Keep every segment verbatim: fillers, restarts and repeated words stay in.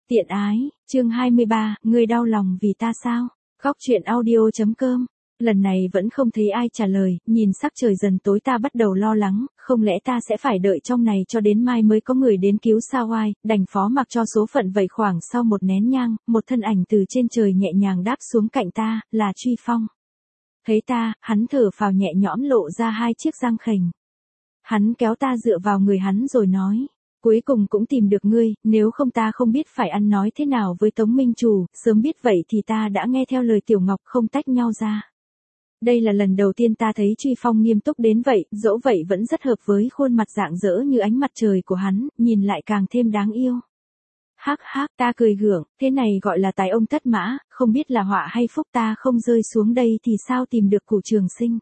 Tiện ái, chương hai mươi ba, ngươi đau lòng vì ta sao? Góc truyện audio chấm com. Lần này vẫn không thấy ai trả lời, nhìn sắc trời dần tối ta bắt đầu lo lắng, không lẽ ta sẽ phải đợi trong này cho đến mai mới có người đến cứu sao oai, đành phó mặc cho số phận vậy. Khoảng sau một nén nhang, một thân ảnh từ trên trời nhẹ nhàng đáp xuống cạnh ta, là Truy Phong. Thấy ta, hắn thở phào nhẹ nhõm lộ ra hai chiếc răng khểnh. Hắn kéo ta dựa vào người hắn rồi nói. Cuối cùng cũng tìm được ngươi, nếu không ta không biết phải ăn nói thế nào với Tống Minh Chủ, sớm biết vậy thì ta đã nghe theo lời Tiểu Ngọc không tách nhau ra. Đây là lần đầu tiên ta thấy Truy Phong nghiêm túc đến vậy, dẫu vậy vẫn rất hợp với khuôn mặt rạng rỡ như ánh mặt trời của hắn, nhìn lại càng thêm đáng yêu. Hắc hắc, ta cười gượng, thế này gọi là tài ông thất mã, không biết là họa hay phúc, ta không rơi xuống đây thì sao tìm được Cửu Trường Sinh.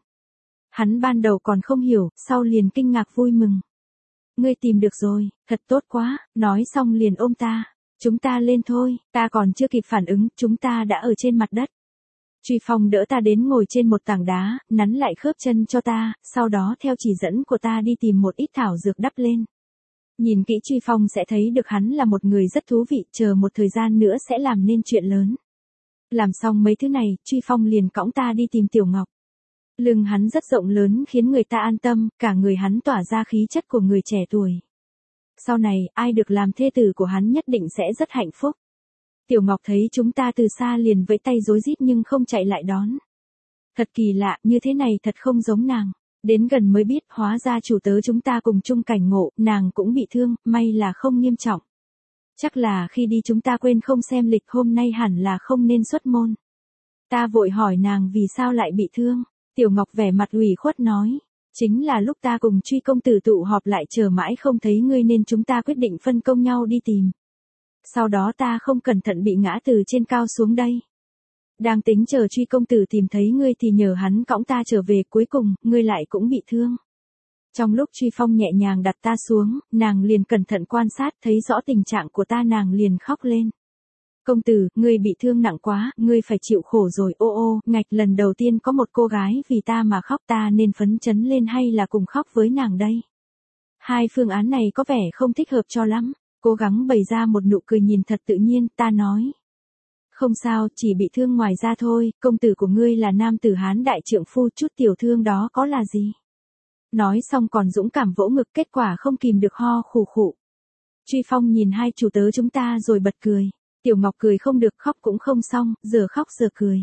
Hắn ban đầu còn không hiểu, sau liền kinh ngạc vui mừng. Ngươi tìm được rồi, thật tốt quá, nói xong liền ôm ta. Chúng ta lên thôi, ta còn chưa kịp phản ứng, chúng ta đã ở trên mặt đất. Truy Phong đỡ ta đến ngồi trên một tảng đá, nắn lại khớp chân cho ta, sau đó theo chỉ dẫn của ta đi tìm một ít thảo dược đắp lên. Nhìn kỹ Truy Phong sẽ thấy được hắn là một người rất thú vị, chờ một thời gian nữa sẽ làm nên chuyện lớn. Làm xong mấy thứ này, Truy Phong liền cõng ta đi tìm Tiểu Ngọc. Lưng hắn rất rộng lớn khiến người ta an tâm, cả người hắn tỏa ra khí chất của người trẻ tuổi. Sau này, ai được làm thê tử của hắn nhất định sẽ rất hạnh phúc. Tiểu Ngọc thấy chúng ta từ xa liền vẫy tay rối rít nhưng không chạy lại đón. Thật kỳ lạ, như thế này thật không giống nàng. Đến gần mới biết, hóa ra chủ tớ chúng ta cùng chung cảnh ngộ, nàng cũng bị thương, may là không nghiêm trọng. Chắc là khi đi chúng ta quên không xem lịch, hôm nay hẳn là không nên xuất môn. Ta vội hỏi nàng vì sao lại bị thương. Tiểu Ngọc vẻ mặt ủy khuất nói, chính là lúc ta cùng Truy công tử tụ họp lại chờ mãi không thấy ngươi nên chúng ta quyết định phân công nhau đi tìm. Sau đó ta không cẩn thận bị ngã từ trên cao xuống đây. Đang tính chờ Truy công tử tìm thấy ngươi thì nhờ hắn cõng ta trở về, cuối cùng, ngươi lại cũng bị thương. Trong lúc Truy Phong nhẹ nhàng đặt ta xuống, nàng liền cẩn thận quan sát, thấy rõ tình trạng của ta nàng liền khóc lên. Công tử, ngươi bị thương nặng quá, ngươi phải chịu khổ rồi. Ô ô, ngạch, lần đầu tiên có một cô gái vì ta mà khóc, ta nên phấn chấn lên hay là cùng khóc với nàng đây? Hai phương án này có vẻ không thích hợp cho lắm. Cố gắng bày ra một nụ cười nhìn thật tự nhiên, ta nói. Không sao, chỉ bị thương ngoài da thôi, công tử của ngươi là nam tử Hán đại trượng phu, chút tiểu thương đó có là gì? Nói xong còn dũng cảm vỗ ngực, kết quả không kìm được ho khủ khụ. Truy Phong nhìn hai chủ tớ chúng ta rồi bật cười. Tiểu Ngọc cười không được, khóc cũng không xong, giờ khóc giờ cười.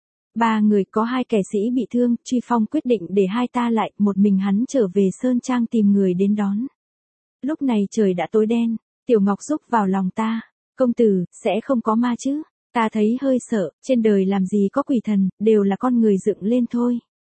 Ba người có hai kẻ sĩ bị thương, Truy Phong quyết định để hai ta lại, một mình hắn trở về Sơn Trang tìm người đến đón. Lúc này trời đã tối đen, Tiểu Ngọc rúc vào lòng ta. Công tử, sẽ không có ma chứ? Ta thấy hơi sợ, trên đời làm gì có quỷ thần, đều là con người dựng lên thôi.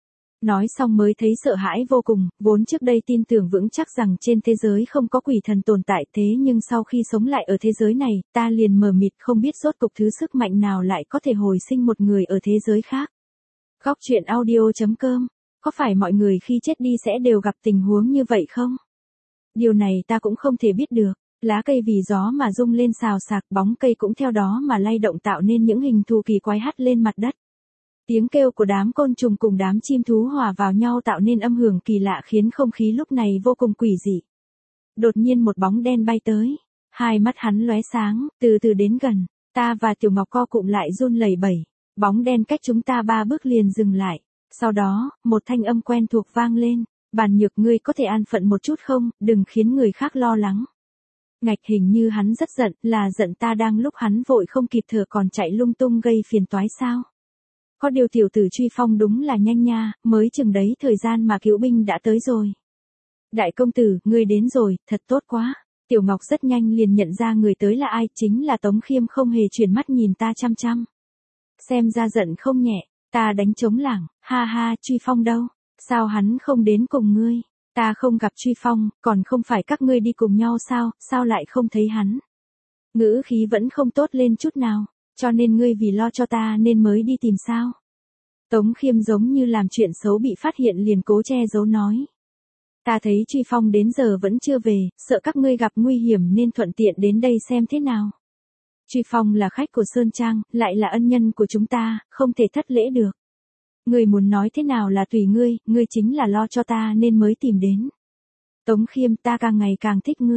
Nói xong mới thấy sợ hãi vô cùng, vốn trước đây tin tưởng vững chắc rằng trên thế giới không có quỷ thần tồn tại, thế nhưng sau khi sống lại ở thế giới này, ta liền mờ mịt không biết rốt cục thứ sức mạnh nào lại có thể hồi sinh một người ở thế giới khác. Góc truyện audio chấm com. Có phải mọi người khi chết đi sẽ đều gặp tình huống như vậy không? Điều này ta cũng không thể biết được. Lá cây vì gió mà rung lên xào xạc, bóng cây cũng theo đó mà lay động tạo nên những hình thù kỳ quái hắt lên mặt đất. Tiếng kêu của đám côn trùng cùng đám chim thú hòa vào nhau tạo nên âm hưởng kỳ lạ khiến không khí lúc này vô cùng quỷ dị. Đột nhiên một bóng đen bay tới. Hai mắt hắn lóe sáng, từ từ đến gần. Ta và Tiểu Ngọc co cụm lại run lẩy bẩy. Bóng đen cách chúng ta ba bước liền dừng lại. Sau đó, một thanh âm quen thuộc vang lên. Bàn Nhược, ngươi có thể an phận một chút không, đừng khiến người khác lo lắng. Ngạch, hình như hắn rất giận, là giận ta đang lúc hắn vội không kịp thở còn chạy lung tung gây phiền toái sao? Có điều tiểu tử Truy Phong đúng là nhanh nha, mới chừng đấy thời gian mà cứu binh đã tới rồi. Đại công tử, ngươi đến rồi, thật tốt quá. Tiểu Ngọc rất nhanh liền nhận ra người tới là ai, chính là Tống Khiêm, không hề chuyển mắt nhìn ta chăm chăm. Xem ra giận không nhẹ, ta đánh trống lảng, ha ha, Truy Phong đâu? Sao hắn không đến cùng ngươi? Ta không gặp Truy Phong, còn không phải các ngươi đi cùng nhau sao, sao lại không thấy hắn? Ngữ khí vẫn không tốt lên chút nào, cho nên ngươi vì lo cho ta nên mới đi tìm sao? Tống Khiêm giống như làm chuyện xấu bị phát hiện liền cố che giấu nói. Ta thấy Truy Phong đến giờ vẫn chưa về, sợ các ngươi gặp nguy hiểm nên thuận tiện đến đây xem thế nào. Truy Phong là khách của Sơn Trang, lại là ân nhân của chúng ta, không thể thất lễ được. Ngươi muốn nói thế nào là tùy ngươi, ngươi chính là lo cho ta nên mới tìm đến. Tống Khiêm, ta càng ngày càng thích ngươi.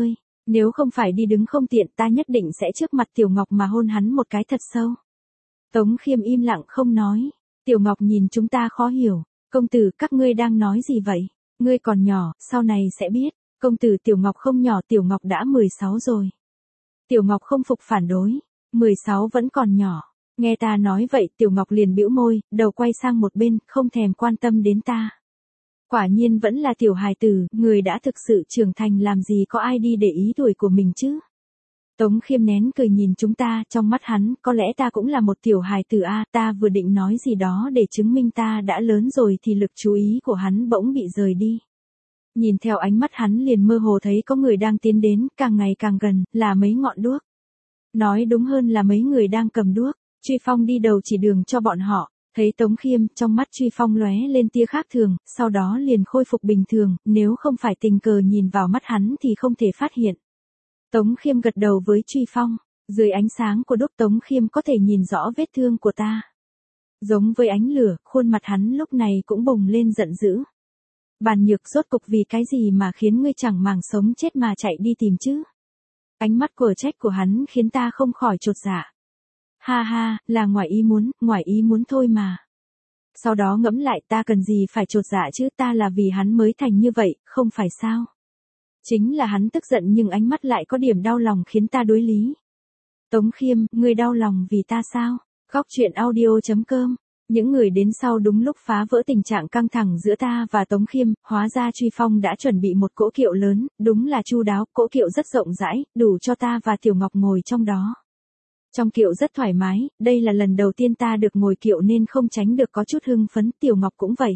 Nếu không phải đi đứng không tiện ta nhất định sẽ trước mặt Tiểu Ngọc mà hôn hắn một cái thật sâu. Tống Khiêm im lặng không nói. Tiểu Ngọc nhìn chúng ta khó hiểu. Công tử, các ngươi đang nói gì vậy? Ngươi còn nhỏ, sau này sẽ biết. Công tử, Tiểu Ngọc không nhỏ, Tiểu Ngọc đã mười sáu rồi. Tiểu Ngọc không phục phản đối. mười sáu vẫn còn nhỏ. Nghe ta nói vậy, Tiểu Ngọc liền bĩu môi, đầu quay sang một bên, không thèm quan tâm đến ta. Quả nhiên vẫn là tiểu hài tử, người đã thực sự trưởng thành làm gì có ai đi để ý tuổi của mình chứ. Tống Khiêm nén cười nhìn chúng ta, trong mắt hắn, có lẽ ta cũng là một tiểu hài tử a, ta vừa định nói gì đó để chứng minh ta đã lớn rồi thì lực chú ý của hắn bỗng bị rời đi. Nhìn theo ánh mắt hắn liền mơ hồ thấy có người đang tiến đến, càng ngày càng gần, là mấy ngọn đuốc. Nói đúng hơn là mấy người đang cầm đuốc. Truy Phong đi đầu chỉ đường cho bọn họ, thấy Tống Khiêm, trong mắt Truy Phong lóe lên tia khác thường, sau đó liền khôi phục bình thường, nếu không phải tình cờ nhìn vào mắt hắn thì không thể phát hiện. Tống Khiêm gật đầu với Truy Phong, dưới ánh sáng của đuốc Tống Khiêm có thể nhìn rõ vết thương của ta. Giống với ánh lửa, khuôn mặt hắn lúc này cũng bùng lên giận dữ. Bàn Nhược, rốt cục vì cái gì mà khiến ngươi chẳng màng sống chết mà chạy đi tìm chứ? Ánh mắt của trách của hắn khiến ta không khỏi chột dạ. Ha ha, là ngoài ý muốn, ngoài ý muốn thôi mà. Sau đó ngẫm lại, ta cần gì phải chột dạ chứ, ta là vì hắn mới thành như vậy, không phải sao? Chính là hắn tức giận nhưng ánh mắt lại có điểm đau lòng khiến ta đối lý. Tống Khiêm, ngươi đau lòng vì ta sao? Góc truyện audio chấm com. Những người đến sau đúng lúc phá vỡ tình trạng căng thẳng giữa ta và Tống Khiêm, hóa ra Truy Phong đã chuẩn bị một cỗ kiệu lớn, đúng là chu đáo, cỗ kiệu rất rộng rãi, đủ cho ta và Tiểu Ngọc ngồi trong đó. Trong kiệu rất thoải mái, đây là lần đầu tiên ta được ngồi kiệu nên không tránh được có chút hưng phấn, Tiểu Ngọc cũng vậy.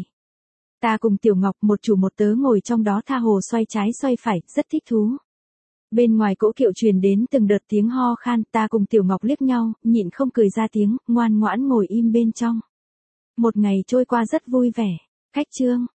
Ta cùng Tiểu Ngọc một chủ một tớ ngồi trong đó tha hồ xoay trái xoay phải, rất thích thú. Bên ngoài cỗ kiệu truyền đến từng đợt tiếng ho khan, ta cùng Tiểu Ngọc liếc nhau, nhịn không cười ra tiếng, ngoan ngoãn ngồi im bên trong. Một ngày trôi qua rất vui vẻ. Khách chương.